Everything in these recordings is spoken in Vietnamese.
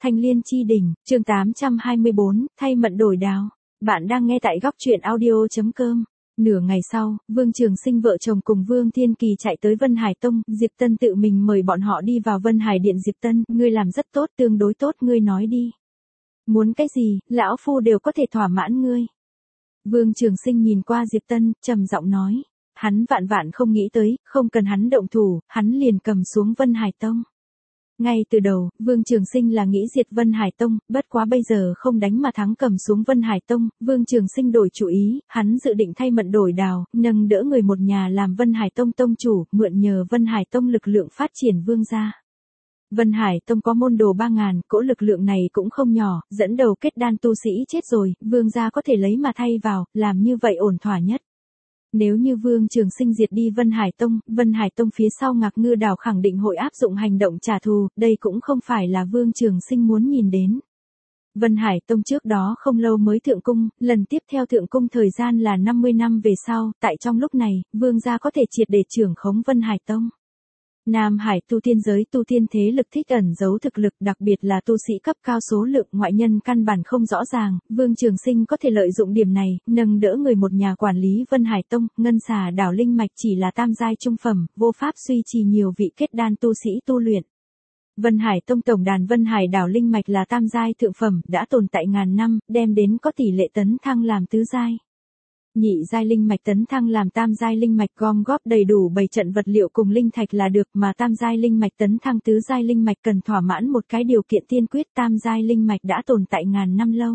Thanh Liên Chi Đỉnh, chương 824, thay mận đổi đào. Bạn đang nghe tại góc truyện audio.com. Nửa ngày sau, Vương Trường Sinh vợ chồng cùng Vương Thiên Kỳ chạy tới Vân Hải Tông, Diệp Tân tự mình mời bọn họ đi vào Vân Hải Điện. Diệp Tân, ngươi làm rất tốt, tương đối tốt, ngươi nói đi. Muốn cái gì, lão phu đều có thể thỏa mãn ngươi. Vương Trường Sinh nhìn qua Diệp Tân, trầm giọng nói. Hắn vạn vạn không nghĩ tới, không cần hắn động thủ, hắn liền cầm xuống Vân Hải Tông. Ngay từ đầu, Vương Trường Sinh là nghĩ diệt Vân Hải Tông, bất quá bây giờ không đánh mà thắng cầm xuống Vân Hải Tông, Vương Trường Sinh đổi chủ ý, hắn dự định thay mận đổi đào, nâng đỡ người một nhà làm Vân Hải Tông tông chủ, mượn nhờ Vân Hải Tông lực lượng phát triển vương gia. Vân Hải Tông có môn đồ 3.000, cỗ lực lượng này cũng không nhỏ, dẫn đầu kết đan tu sĩ chết rồi, vương gia có thể lấy mà thay vào, làm như vậy ổn thỏa nhất. Nếu như Vương Trường Sinh diệt đi Vân Hải Tông phía sau Ngạc Ngư Đảo khẳng định hội áp dụng hành động trả thù, đây cũng không phải là Vương Trường Sinh muốn nhìn đến. Vân Hải Tông trước đó không lâu mới thượng cung, lần tiếp theo thượng cung thời gian là 50 năm về sau, tại trong lúc này, Vương gia có thể triệt để trưởng khống Vân Hải Tông. Nam Hải tu tiên giới tu tiên thế lực thích ẩn giấu thực lực, đặc biệt là tu sĩ cấp cao số lượng ngoại nhân căn bản không rõ ràng, Vương Trường Sinh có thể lợi dụng điểm này, nâng đỡ người một nhà quản lý Vân Hải Tông, ngân xà đảo linh mạch chỉ là tam giai trung phẩm, vô pháp duy trì nhiều vị kết đan tu sĩ tu luyện. Vân Hải Tông tổng đàn Vân Hải đảo linh mạch là tam giai thượng phẩm, đã tồn tại ngàn năm, đem đến có tỷ lệ tấn thăng làm tứ giai. Nhị giai linh mạch tấn thăng làm tam giai linh mạch gom góp đầy đủ 7 trận vật liệu cùng linh thạch là được, mà tam giai linh mạch tấn thăng tứ giai linh mạch cần thỏa mãn một cái điều kiện tiên quyết, tam giai linh mạch đã tồn tại ngàn năm lâu.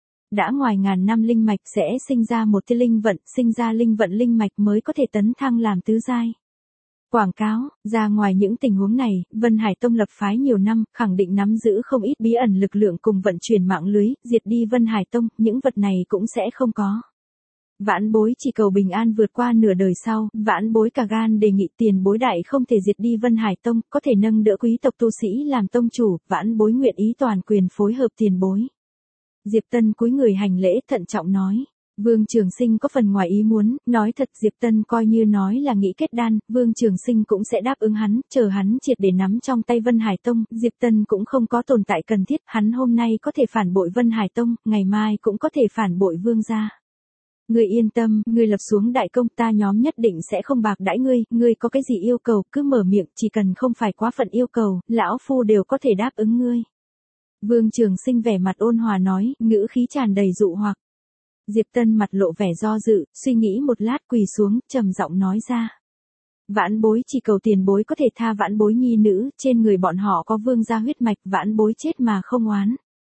Đã ngoài ngàn năm linh mạch sẽ sinh ra một tia linh vận, sinh ra linh vận linh mạch mới có thể tấn thăng làm tứ giai. Quảng cáo, ra ngoài những tình huống này, Vân Hải Tông lập phái nhiều năm, khẳng định nắm giữ không ít bí ẩn lực lượng cùng vận chuyển mạng lưới, diệt đi Vân Hải Tông, những vật này cũng sẽ không có. Vãn bối chỉ cầu bình an vượt qua nửa đời sau, vãn bối cả gan đề nghị tiền bối đại không thể diệt đi Vân Hải Tông, có thể nâng đỡ quý tộc tu sĩ làm tông chủ, vãn bối nguyện ý toàn quyền phối hợp tiền bối. Diệp Tân cúi người hành lễ thận trọng nói. Vương Trường Sinh có phần ngoài ý muốn, nói thật Diệp Tân coi như nói là nghĩ kết đan, Vương Trường Sinh cũng sẽ đáp ứng hắn, chờ hắn triệt để nắm trong tay Vân Hải Tông, Diệp Tân cũng không có tồn tại cần thiết, hắn hôm nay có thể phản bội Vân Hải Tông, ngày mai cũng có thể phản bội Vương gia. Ngươi yên tâm, ngươi lập xuống đại công, ta nhóm nhất định sẽ không bạc đãi ngươi có cái gì yêu cầu, cứ mở miệng, chỉ cần không phải quá phận yêu cầu, lão phu đều có thể đáp ứng ngươi. Vương Trường Sinh vẻ mặt ôn hòa nói, ngữ khí tràn đầy dụ hoặc. Diệp Tân mặt lộ vẻ do dự, suy nghĩ một lát quỳ xuống, trầm giọng nói ra. Vãn bối chỉ cầu tiền bối có thể tha vãn bối nhi nữ, trên người bọn họ có vương gia huyết mạch, vãn bối chết mà không oán.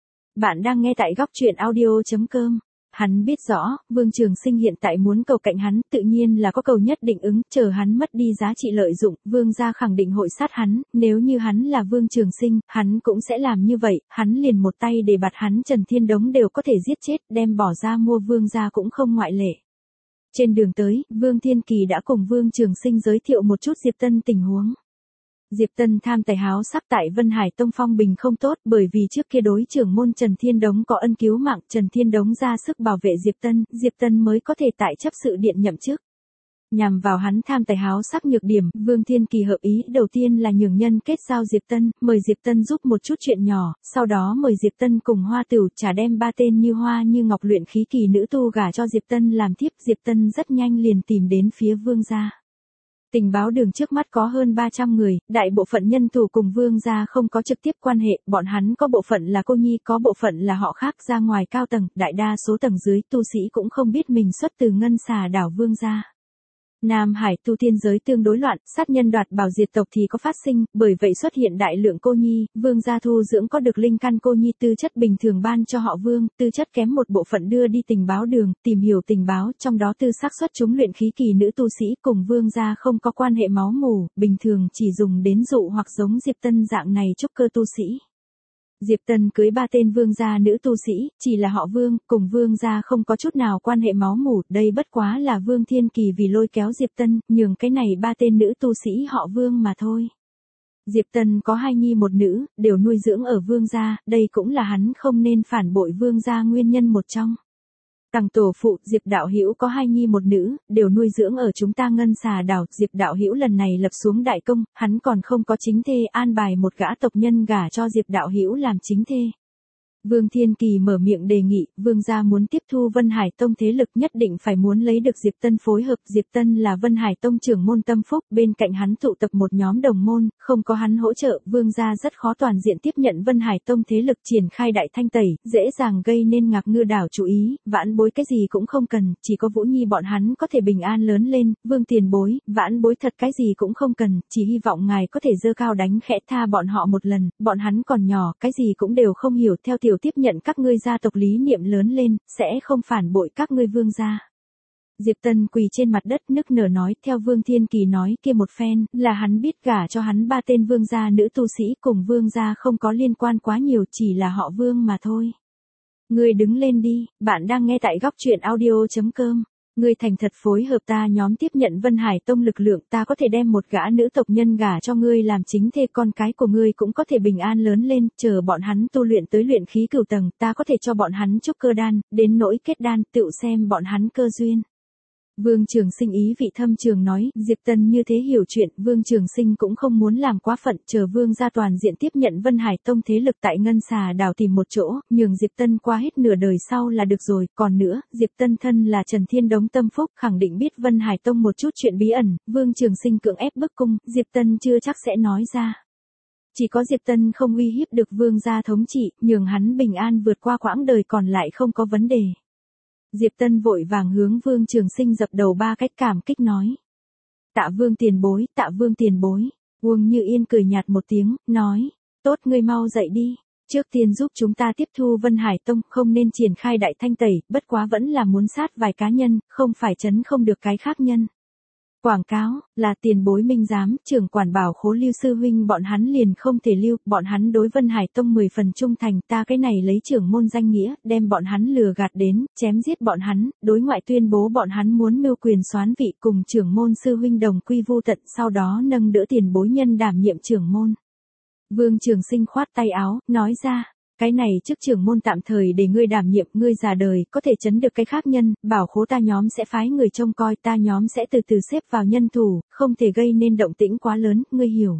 Bạn đang nghe tại góc truyện audio.com. Hắn biết rõ, Vương Trường Sinh hiện tại muốn cầu cạnh hắn, tự nhiên là có cầu nhất định ứng, chờ hắn mất đi giá trị lợi dụng, Vương gia khẳng định hội sát hắn, nếu như hắn là Vương Trường Sinh, hắn cũng sẽ làm như vậy, hắn liền một tay để bạt hắn Trần Thiên Đống đều có thể giết chết, đem bỏ ra mua Vương gia cũng không ngoại lệ. Trên đường tới, Vương Thiên Kỳ đã cùng Vương Trường Sinh giới thiệu một chút Diệp Tân tình huống. Diệp Tân tham tài háo sắc tại Vân Hải Tông phong bình không tốt, bởi vì trước kia đối trưởng môn Trần Thiên Đống có ân cứu mạng, Trần Thiên Đống ra sức bảo vệ Diệp Tân mới có thể tại chấp sự điện nhậm chức. Nhằm vào hắn tham tài háo sắc nhược điểm, Vương Thiên Kỳ hợp ý đầu tiên là nhường nhân kết giao Diệp Tân, mời Diệp Tân giúp một chút chuyện nhỏ, sau đó mời Diệp Tân cùng Hoa Tửu trả đem 3 tên như Hoa như Ngọc luyện khí kỳ nữ tu gả cho Diệp Tân làm thiếp. Diệp Tân rất nhanh liền tìm đến phía Vương gia. Tình báo đường trước mắt có hơn 300 người, đại bộ phận nhân thủ cùng Vương gia không có trực tiếp quan hệ, bọn hắn có bộ phận là cô nhi, có bộ phận là họ khác ra ngoài cao tầng, đại đa số tầng dưới tu sĩ cũng không biết mình xuất từ ngân xà đảo Vương gia. Nam Hải tu tiên giới tương đối loạn, sát nhân đoạt bảo diệt tộc thì có phát sinh, bởi vậy xuất hiện đại lượng cô nhi, Vương gia thu dưỡng có được linh căn cô nhi tư chất bình thường ban cho họ Vương, tư chất kém một bộ phận đưa đi tình báo đường, tìm hiểu tình báo, trong đó tư xác suất chúng luyện khí kỳ nữ tu sĩ cùng Vương gia không có quan hệ máu mủ, bình thường chỉ dùng đến dụ hoặc giống Diệp Tân dạng này trúc cơ tu sĩ. Diệp Tân cưới 3 tên vương gia nữ tu sĩ, chỉ là họ Vương, cùng Vương gia không có chút nào quan hệ máu mủ, đây bất quá là Vương Thiên Kỳ vì lôi kéo Diệp Tân, nhường cái này 3 tên nữ tu sĩ họ Vương mà thôi. Diệp Tân có 2 nhi 1 nữ, đều nuôi dưỡng ở Vương gia, đây cũng là hắn không nên phản bội Vương gia nguyên nhân một trong. Tằng tổ phụ, Diệp đạo hữu có 2 nhi 1 nữ, đều nuôi dưỡng ở chúng ta Ngân Xà đảo, Diệp đạo hữu lần này lập xuống đại công, hắn còn không có chính thê, an bài một gã tộc nhân gả cho Diệp đạo hữu làm chính thê. Vương Thiên Kỳ mở miệng đề nghị, Vương gia muốn tiếp thu Vân Hải Tông thế lực nhất định phải muốn lấy được Diệp Tân phối hợp. Diệp Tân là Vân Hải Tông trưởng môn tâm phúc, bên cạnh hắn tụ tập một nhóm đồng môn, không có hắn hỗ trợ, Vương gia rất khó toàn diện tiếp nhận Vân Hải Tông thế lực triển khai đại thanh tẩy, dễ dàng gây nên Ngạc Ngư đảo chú ý, vãn bối cái gì cũng không cần, chỉ có Vũ Nhi bọn hắn có thể bình an lớn lên, Vương tiền bối, vãn bối thật cái gì cũng không cần, chỉ hy vọng ngài có thể giơ cao đánh khẽ tha bọn họ một lần, bọn hắn còn nhỏ, cái gì cũng đều không hiểu, theo tiểu tiếp nhận các ngươi gia tộc lý niệm lớn lên, sẽ không phản bội các ngươi Vương gia. Diệp Tân quỳ trên mặt đất nức nở nói, theo Vương Thiên Kỳ nói kia một phen, là hắn biết gả cho hắn 3 tên Vương gia nữ tu sĩ, cùng Vương gia không có liên quan quá nhiều, chỉ là họ Vương mà thôi. Ngươi đứng lên đi, bạn đang nghe tại góc truyện audio.com. Ngươi thành thật phối hợp ta nhóm tiếp nhận Vân Hải Tông lực lượng, ta có thể đem một gã nữ tộc nhân gả cho ngươi làm chính thê, con cái của ngươi cũng có thể bình an lớn lên, chờ bọn hắn tu luyện tới luyện khí cửu tầng, ta có thể cho bọn hắn trúc cơ đan, đến nỗi kết đan, tựu xem bọn hắn cơ duyên. Vương Trường Sinh ý vị thâm trường nói, Diệp Tân như thế hiểu chuyện, Vương Trường Sinh cũng không muốn làm quá phận, chờ Vương gia toàn diện tiếp nhận Vân Hải Tông thế lực tại Ngân Xà đảo tìm một chỗ, nhường Diệp Tân qua hết nửa đời sau là được rồi, còn nữa, Diệp Tân thân là Trần Thiên Đống tâm phúc, khẳng định biết Vân Hải Tông một chút chuyện bí ẩn, Vương Trường Sinh cưỡng ép bức cung, Diệp Tân chưa chắc sẽ nói ra. Chỉ có Diệp Tân không uy hiếp được Vương gia thống trị, nhường hắn bình an vượt qua quãng đời còn lại không có vấn đề. Diệp Tân vội vàng hướng Vương Trường Sinh dập đầu 3 cách cảm kích nói. Tạ Vương tiền bối, tạ Vương tiền bối. Uông Như Yên cười nhạt một tiếng, nói. Tốt, ngươi mau dậy đi. Trước tiên giúp chúng ta tiếp thu Vân Hải Tông, không nên triển khai đại thanh tẩy, bất quá vẫn là muốn sát vài cá nhân, không phải chấn không được cái khác nhân. Quảng cáo, là tiền bối minh giám, trưởng quản bảo khố Lưu sư huynh bọn hắn liền không thể lưu, bọn hắn đối Vân Hải Tông 10 phần trung thành, ta cái này lấy trưởng môn danh nghĩa, đem bọn hắn lừa gạt đến, chém giết bọn hắn, đối ngoại tuyên bố bọn hắn muốn mưu quyền soán vị cùng trưởng môn sư huynh đồng quy vu tận, sau đó nâng đỡ tiền bối nhân đảm nhiệm trưởng môn. Vương Trường Sinh khoát tay áo, nói ra. Cái này trước trưởng môn tạm thời để ngươi đảm nhiệm, ngươi già đời, có thể chấn được cái khác nhân, bảo khố ta nhóm sẽ phái người trông coi, ta nhóm sẽ từ từ xếp vào nhân thủ, không thể gây nên động tĩnh quá lớn, ngươi hiểu.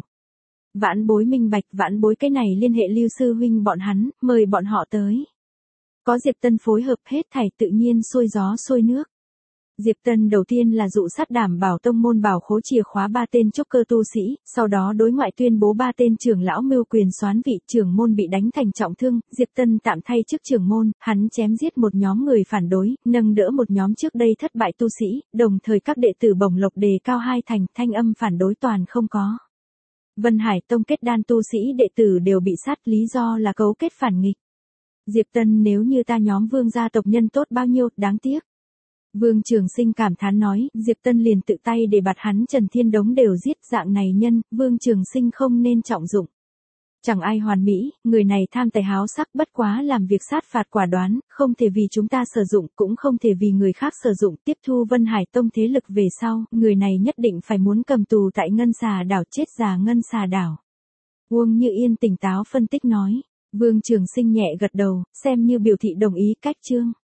Vãn bối minh bạch, vãn bối cái này liên hệ Lưu sư huynh bọn hắn, mời bọn họ tới. Có Diệp Tân phối hợp hết thảy tự nhiên xuôi gió xuôi nước. Diệp Tân đầu tiên là dụ sát đảm bảo tông môn bảo khố chìa khóa 3 tên trúc cơ tu sĩ, sau đó đối ngoại tuyên bố 3 tên trưởng lão mưu quyền soán vị, trưởng môn bị đánh thành trọng thương, Diệp Tân tạm thay chức trưởng môn, hắn chém giết một nhóm người phản đối, nâng đỡ một nhóm trước đây thất bại tu sĩ, đồng thời các đệ tử bổng lộc đề cao 2 thành, thanh âm phản đối toàn không có. Vân Hải Tông kết đan tu sĩ đệ tử đều bị sát, lý do là cấu kết phản nghịch. Diệp Tân nếu như ta nhóm Vương gia tộc nhân tốt bao nhiêu, đáng tiếc. Vương Trường Sinh cảm thán nói, Diệp Tân liền tự tay để bạt hắn Trần Thiên Đống đều giết, dạng này nhân, Vương Trường Sinh không nên trọng dụng. Chẳng ai hoàn mỹ, người này tham tài háo sắc, bất quá làm việc sát phạt quả đoán, không thể vì chúng ta sử dụng, cũng không thể vì người khác sử dụng, tiếp thu Vân Hải Tông thế lực về sau, người này nhất định phải muốn cầm tù tại Ngân Xà đảo, chết già Ngân Xà đảo. Uông Như Yên tỉnh táo phân tích nói, Vương Trường Sinh nhẹ gật đầu, xem như biểu thị đồng ý cách chương.